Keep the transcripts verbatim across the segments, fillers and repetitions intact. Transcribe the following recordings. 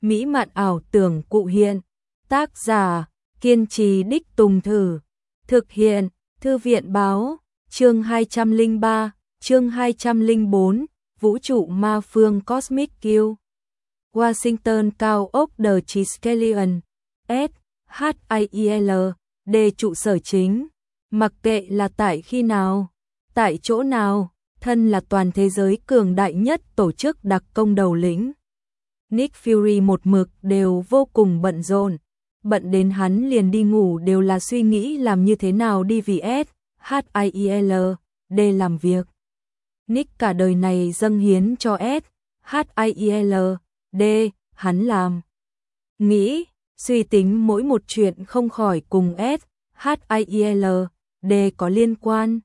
mỹ mạn ảo tưởng cụ hiện. Tác giả, kiên trì đích tùng thử. Thực hiện, Thư viện báo, chương hai trăm lẻ ba, chương hai trăm lẻ bốn, Vũ trụ ma phương Cosmic Q. Washington cao ốc The Triskelion, S, H I I L, D trụ sở chính. Mặc kệ là tại khi nào, tại chỗ nào, thân là toàn thế giới cường đại nhất tổ chức đặc công đầu lĩnh. Nick Fury một mực đều vô cùng bận rộn, bận đến hắn liền đi ngủ đều là suy nghĩ làm như thế nào đi vì S, H I I L, D làm việc. Nick cả đời này dâng hiến cho S, H I I L, D, hắn làm. Nghĩ, suy tính mỗi một chuyện không khỏi cùng S, H I I L, D có liên quan.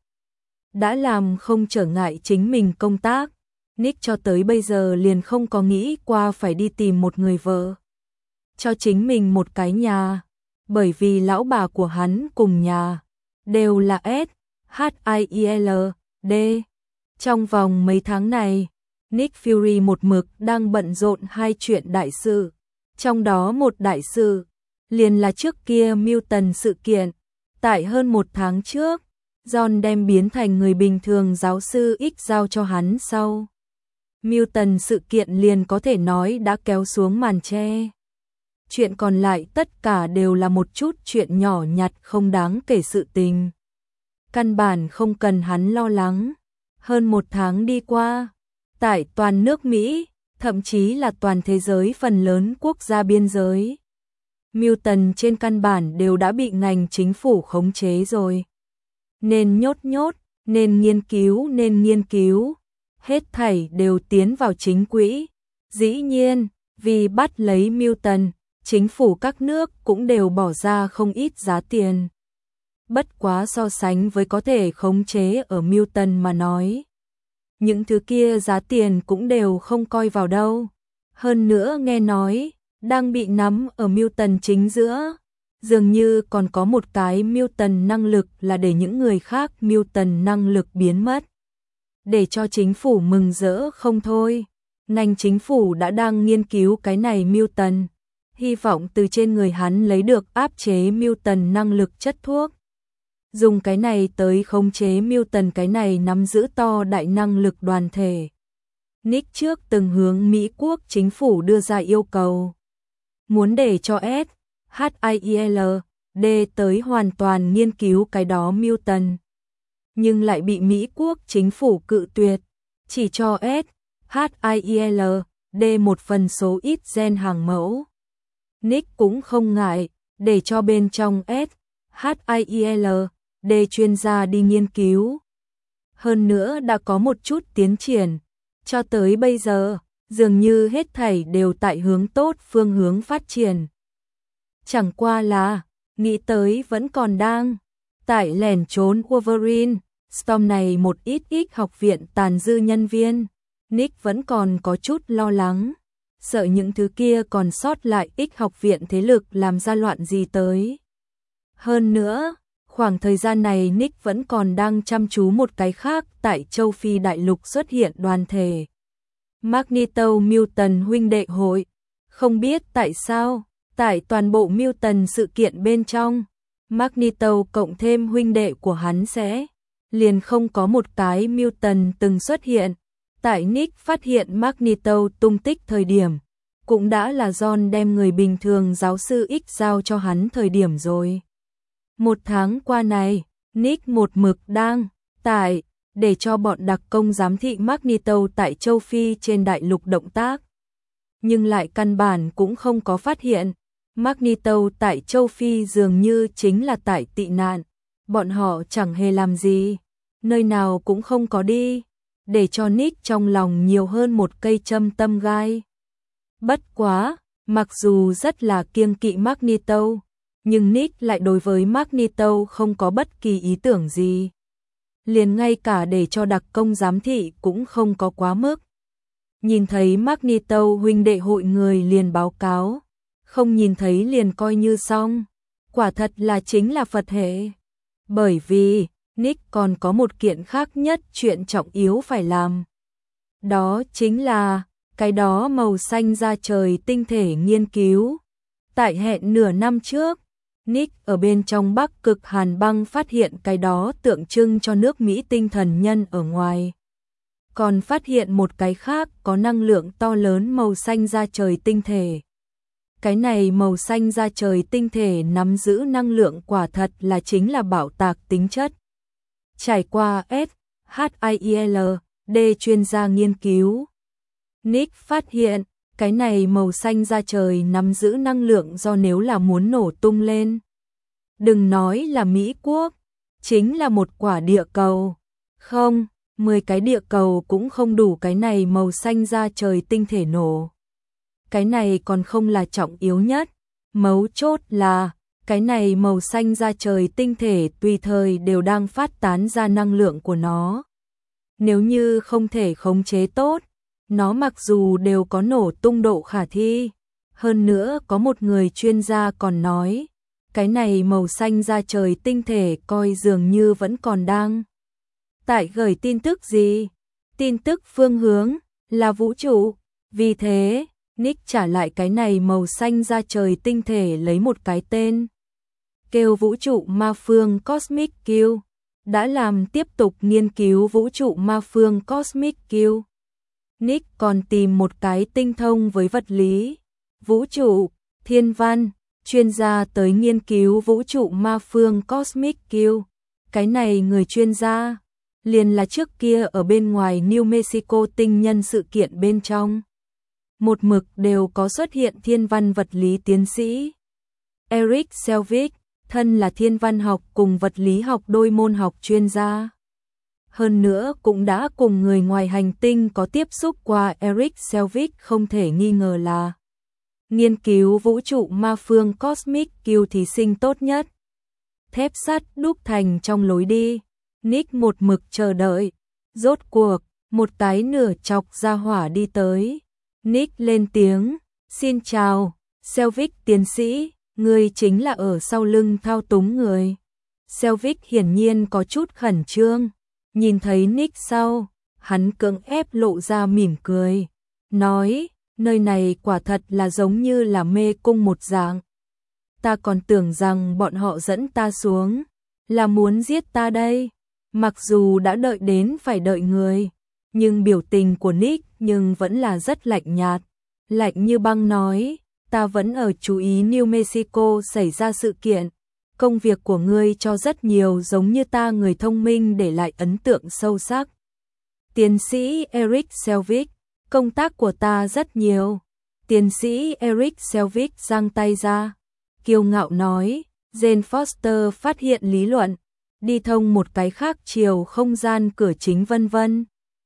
Đã làm không trở ngại chính mình công tác, Nick cho tới bây giờ liền không có nghĩ qua phải đi tìm một người vợ. Cho chính mình một cái nhà, bởi vì lão bà của hắn cùng nhà, đều là S, H I I L, D. Trong vòng mấy tháng này, Nick Fury một mực đang bận rộn hai chuyện đại sự. Trong đó một đại sự, liền là trước kia Milton sự kiện. Tại hơn một tháng trước, John đem biến thành người bình thường giáo sư X giao cho hắn sau. Milton sự kiện liền có thể nói đã kéo xuống màn che. Chuyện còn lại tất cả đều là một chút chuyện nhỏ nhặt không đáng kể sự tình. Căn bản không cần hắn lo lắng. Hơn một tháng đi qua, tại toàn nước Mỹ, thậm chí là toàn thế giới phần lớn quốc gia biên giới, Milton trên căn bản đều đã bị ngành chính phủ khống chế rồi. Nên nhốt nhốt, nên nghiên cứu, nên nghiên cứu, hết thảy đều tiến vào chính quỹ. Dĩ nhiên, vì bắt lấy Milton, chính phủ các nước cũng đều bỏ ra không ít giá tiền. Bất quá so sánh với có thể khống chế ở Milton mà nói, những thứ kia giá tiền cũng đều không coi vào đâu. Hơn nữa nghe nói, đang bị nắm ở Milton chính giữa, dường như còn có một cái Milton năng lực là để những người khác Milton năng lực biến mất. Để cho chính phủ mừng rỡ không thôi, ngành chính phủ đã đang nghiên cứu cái này Milton, hy vọng từ trên người hắn lấy được áp chế Milton năng lực chất thuốc. Dùng cái này tới khống chế Milton cái này nắm giữ to đại năng lực đoàn thể. Nick trước từng hướng Mỹ quốc chính phủ đưa ra yêu cầu, muốn để cho S, H I I L, D tới hoàn toàn nghiên cứu cái đó Milton. Nhưng lại bị Mỹ quốc chính phủ cự tuyệt, chỉ cho S, H I I L, D một phần số ít gen hàng mẫu. Nick cũng không ngại, để cho bên trong S, H I I L, D chuyên gia đi nghiên cứu. Hơn nữa đã có một chút tiến triển, cho tới bây giờ, dường như hết thảy đều tại hướng tốt phương hướng phát triển. Chẳng qua là, nghĩ tới vẫn còn đang, tại lẻn trốn Wolverine, Storm này một ít ít học viện tàn dư nhân viên, Nick vẫn còn có chút lo lắng, sợ những thứ kia còn sót lại ít học viện thế lực làm ra loạn gì tới. Hơn nữa, khoảng thời gian này Nick vẫn còn đang chăm chú một cái khác tại châu Phi đại lục xuất hiện đoàn thể. Magneto Milton huynh đệ hội, không biết tại sao, tại toàn bộ Milton sự kiện bên trong, Magneto cộng thêm huynh đệ của hắn sẽ, liền không có một cái Milton từng xuất hiện. Tại Nick phát hiện Magneto tung tích thời điểm, cũng đã là John đem người bình thường giáo sư X giao cho hắn thời điểm rồi. Một tháng qua này, Nick một mực đang tại để cho bọn đặc công giám thị Magneto tại châu Phi trên đại lục động tác. Nhưng lại căn bản cũng không có phát hiện, Magneto tại châu Phi dường như chính là tại tị nạn. Bọn họ chẳng hề làm gì, nơi nào cũng không có đi, để cho Nick trong lòng nhiều hơn một cây châm tâm gai. Bất quá, mặc dù rất là kiêng kỵ Magneto, nhưng Nick lại đối với Magneto không có bất kỳ ý tưởng gì. Liền ngay cả để cho đặc công giám thị cũng không có quá mức. Nhìn thấy Magneto huynh đệ hội người liền báo cáo, không nhìn thấy liền coi như xong. Quả thật là chính là Phật hệ. Bởi vì, Nick còn có một kiện khác nhất chuyện trọng yếu phải làm. Đó chính là, cái đó màu xanh da trời tinh thể nghiên cứu. Tại hẹn nửa năm trước, Nick ở bên trong Bắc Cực Hàn băng phát hiện cái đó tượng trưng cho nước Mỹ tinh thần nhân ở ngoài. Còn phát hiện một cái khác có năng lượng to lớn màu xanh da trời tinh thể. Cái này màu xanh da trời tinh thể nắm giữ năng lượng quả thật là chính là bảo tạc tính chất. Trải qua S H I E L D chuyên gia nghiên cứu, Nick phát hiện cái này màu xanh da trời nắm giữ năng lượng do nếu là muốn nổ tung lên. Đừng nói là Mỹ Quốc, chính là một quả địa cầu. Không, mười cái địa cầu cũng không đủ cái này màu xanh da trời tinh thể nổ. Cái này còn không là trọng yếu nhất, mấu chốt là cái này màu xanh da trời tinh thể tùy thời đều đang phát tán ra năng lượng của nó. Nếu như không thể khống chế tốt, nó mặc dù đều có nổ tung độ khả thi. Hơn nữa có một người chuyên gia còn nói, cái này màu xanh da trời tinh thể coi dường như vẫn còn đang tại gửi tin tức gì? Tin tức phương hướng là vũ trụ. Vì thế, Nick trả lại cái này màu xanh da trời tinh thể lấy một cái tên. Kêu vũ trụ ma phương Cosmic Q. Đã làm tiếp tục nghiên cứu vũ trụ ma phương Cosmic Q. Nick còn tìm một cái tinh thông với vật lý, vũ trụ, thiên văn, chuyên gia tới nghiên cứu vũ trụ ma phương Cosmic Q. Cái này người chuyên gia, liền là trước kia ở bên ngoài New Mexico tinh nhân sự kiện bên trong. Một mực đều có xuất hiện thiên văn vật lý tiến sĩ. Eric Selvig, thân là thiên văn học cùng vật lý học đôi môn học chuyên gia. Hơn nữa cũng đã cùng người ngoài hành tinh có tiếp xúc qua. Eric Selvig không thể nghi ngờ là nghiên cứu vũ trụ ma phương Cosmic Q thí sinh tốt nhất. Thép sắt đúc thành trong lối đi, Nick một mực chờ đợi. Rốt cuộc, một cái nửa chọc ra hỏa đi tới. Nick lên tiếng, xin chào, Selvig tiến sĩ, người chính là ở sau lưng thao túng người. Selvig hiển nhiên có chút khẩn trương, nhìn thấy Nick sau, hắn cưỡng ép lộ ra mỉm cười, nói, nơi này quả thật là giống như là mê cung một dạng. Ta còn tưởng rằng bọn họ dẫn ta xuống, là muốn giết ta đây. Mặc dù đã đợi đến phải đợi người, nhưng biểu tình của Nick nhưng vẫn là rất lạnh nhạt. Lạnh như băng nói, ta vẫn ở chú ý New Mexico xảy ra sự kiện. Công việc của ngươi cho rất nhiều giống như ta người thông minh để lại ấn tượng sâu sắc. Tiến sĩ Eric Selvig, công tác của ta rất nhiều. Tiến sĩ Eric Selvig giang tay ra, kiêu ngạo nói, Jane Foster phát hiện lý luận, đi thông một cái khác chiều không gian cửa chính vân vân.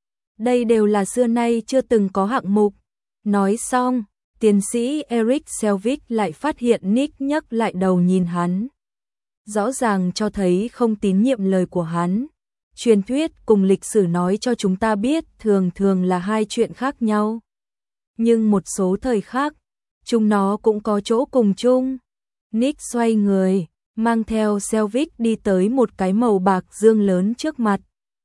Đây đều là xưa nay chưa từng có hạng mục. Nói xong, tiến sĩ Eric Selvig lại phát hiện Nick nhấc lại đầu nhìn hắn. Rõ ràng cho thấy không tín nhiệm lời của hắn. Truyền thuyết cùng lịch sử nói cho chúng ta biết thường thường là hai chuyện khác nhau. Nhưng một số thời khác, chúng nó cũng có chỗ cùng chung. Nick xoay người, mang theo Selvig đi tới một cái màu bạc dương lớn trước mặt.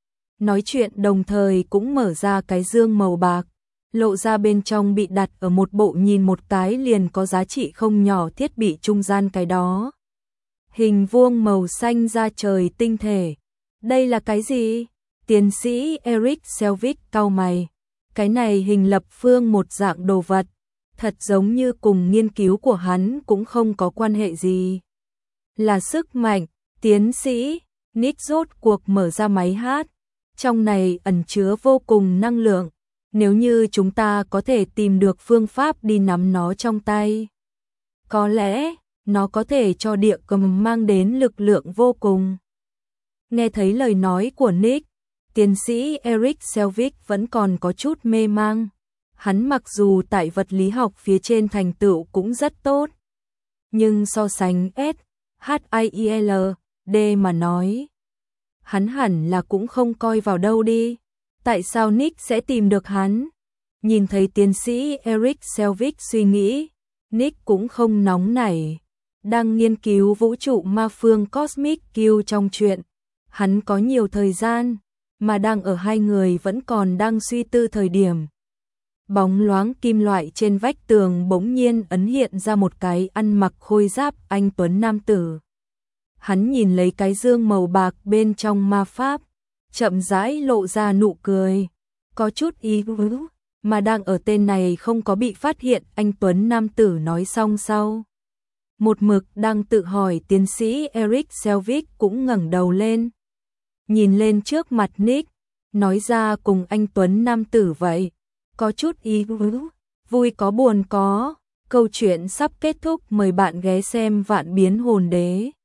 Nói chuyện đồng thời cũng mở ra cái dương màu bạc, lộ ra bên trong bị đặt ở một bộ nhìn một cái liền có giá trị không nhỏ thiết bị trung gian cái đó. Hình vuông màu xanh da trời tinh thể. Đây là cái gì? Tiến sĩ Eric Selvig cau mày. Cái này hình lập phương một dạng đồ vật, thật giống như cùng nghiên cứu của hắn cũng không có quan hệ gì. Là sức mạnh, tiến sĩ. Nick rốt cuộc mở ra máy hát. Trong này ẩn chứa vô cùng năng lượng. Nếu như chúng ta có thể tìm được phương pháp đi nắm nó trong tay, có lẽ nó có thể cho địa cầm mang đến lực lượng vô cùng. Nghe thấy lời nói của Nick, tiến sĩ Eric Selvig vẫn còn có chút mê mang. Hắn mặc dù tại vật lý học phía trên thành tựu cũng rất tốt, nhưng so sánh S H I E L D mà nói, hắn hẳn là cũng không coi vào đâu đi. Tại sao Nick sẽ tìm được hắn? Nhìn thấy tiến sĩ Eric Selvig suy nghĩ, Nick cũng không nóng nảy. Đang nghiên cứu vũ trụ ma phương Cosmic Q trong chuyện, hắn có nhiều thời gian, mà đang ở hai người vẫn còn đang suy tư thời điểm. Bóng loáng kim loại trên vách tường bỗng nhiên ấn hiện ra một cái ăn mặc khôi giáp anh tuấn nam tử. Hắn nhìn lấy cái dương màu bạc bên trong ma pháp, chậm rãi lộ ra nụ cười, có chút ý tứ, mà đang ở tên này không có bị phát hiện, anh tuấn nam tử nói xong sau. Một mực đang tự hỏi tiến sĩ Eric Selvig cũng ngẩng đầu lên, nhìn lên trước mặt Nick, nói ra cùng anh tuấn nam tử vậy, có chút ý tứ, vui có buồn có, câu chuyện sắp kết thúc, mời bạn ghé xem Vạn Biến Hồn Đế.